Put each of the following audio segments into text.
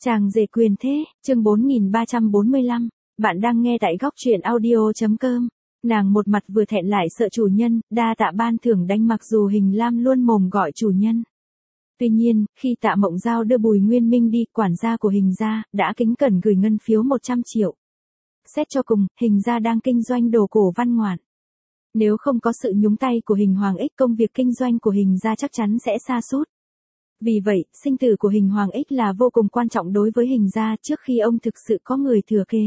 Chàng rể quyền thế, chương 4345, bạn đang nghe tại góc truyện audio.com. Nàng một mặt vừa thẹn lại sợ chủ nhân, đa tạ ban thưởng đánh mặc dù Hình Lam luôn mồm gọi chủ nhân. Tuy nhiên, khi Tạ Mộng Giao đưa Bùi Nguyên Minh đi, quản gia của Hình gia đã kính cẩn gửi ngân phiếu 100 triệu. Xét cho cùng, Hình gia đang kinh doanh đồ cổ văn ngoạn. Nếu không có sự nhúng tay của Hình Hoàng Ích, công việc kinh doanh của Hình gia chắc chắn sẽ sa sút. Vì vậy, sinh tử của Hình Hoàng Ích là vô cùng quan trọng đối với Hình gia trước khi ông thực sự có người thừa kế.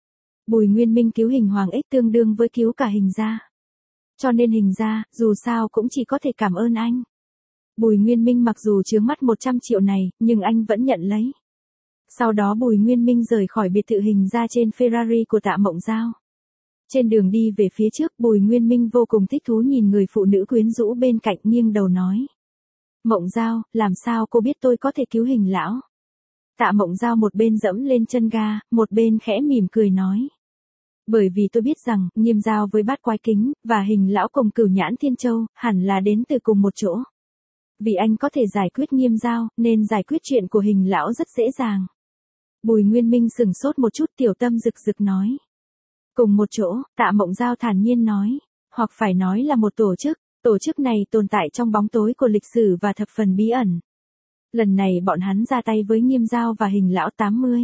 Bùi Nguyên Minh cứu Hình Hoàng Ích tương đương với cứu cả Hình gia. Cho nên Hình gia, dù sao cũng chỉ có thể cảm ơn anh. Bùi Nguyên Minh mặc dù chướng mắt 100 triệu này, nhưng anh vẫn nhận lấy. Sau đó Bùi Nguyên Minh rời khỏi biệt thự Hình gia trên Ferrari của Tạ Mộng Giao. Trên đường đi về phía trước, Bùi Nguyên Minh vô cùng thích thú nhìn người phụ nữ quyến rũ bên cạnh, nghiêng đầu nói. Mộng Giao, làm sao cô biết tôi có thể cứu Hình lão? Tạ Mộng Giao một bên dẫm lên chân ga, một bên khẽ mỉm cười nói. Bởi vì tôi biết rằng, Nghiêm Giao với Bát Quái Kính, và Hình lão cùng Cửu Nhãn Thiên Châu, hẳn là đến từ cùng một chỗ. Vì anh có thể giải quyết Nghiêm Giao, nên giải quyết chuyện của Hình lão rất dễ dàng. Bùi Nguyên Minh sừng sốt một chút, tiểu tâm rực rực nói. Cùng một chỗ, Tạ Mộng Giao thản nhiên nói, hoặc phải nói là một tổ chức. Tổ chức này tồn tại trong bóng tối của lịch sử và thập phần bí ẩn. Lần này bọn hắn ra tay với Nghiêm Giao và Hình lão 80.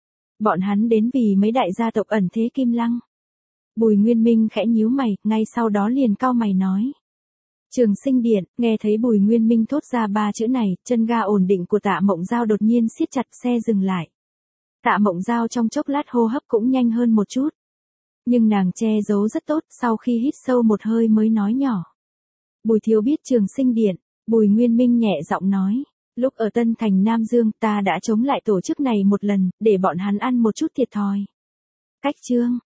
Bọn hắn đến vì mấy đại gia tộc ẩn thế Kim Lăng. Bùi Nguyên Minh khẽ nhíu mày, ngay sau đó liền cau mày nói. Trường Sinh Điện, nghe thấy Bùi Nguyên Minh thốt ra 3 chữ này, chân ga ổn định của Tạ Mộng Giao đột nhiên siết chặt, xe dừng lại. Tạ Mộng Giao trong chốc lát hô hấp cũng nhanh hơn một chút. Nhưng nàng che giấu rất tốt, sau khi hít sâu một hơi mới nói nhỏ. Bùi thiếu biết Trường Sinh Điện, Bùi Nguyên Minh nhẹ giọng nói. Lúc ở Tân Thành Nam Dương ta đã chống lại tổ chức này một lần, để bọn hắn ăn một chút thiệt thòi. Cách chương,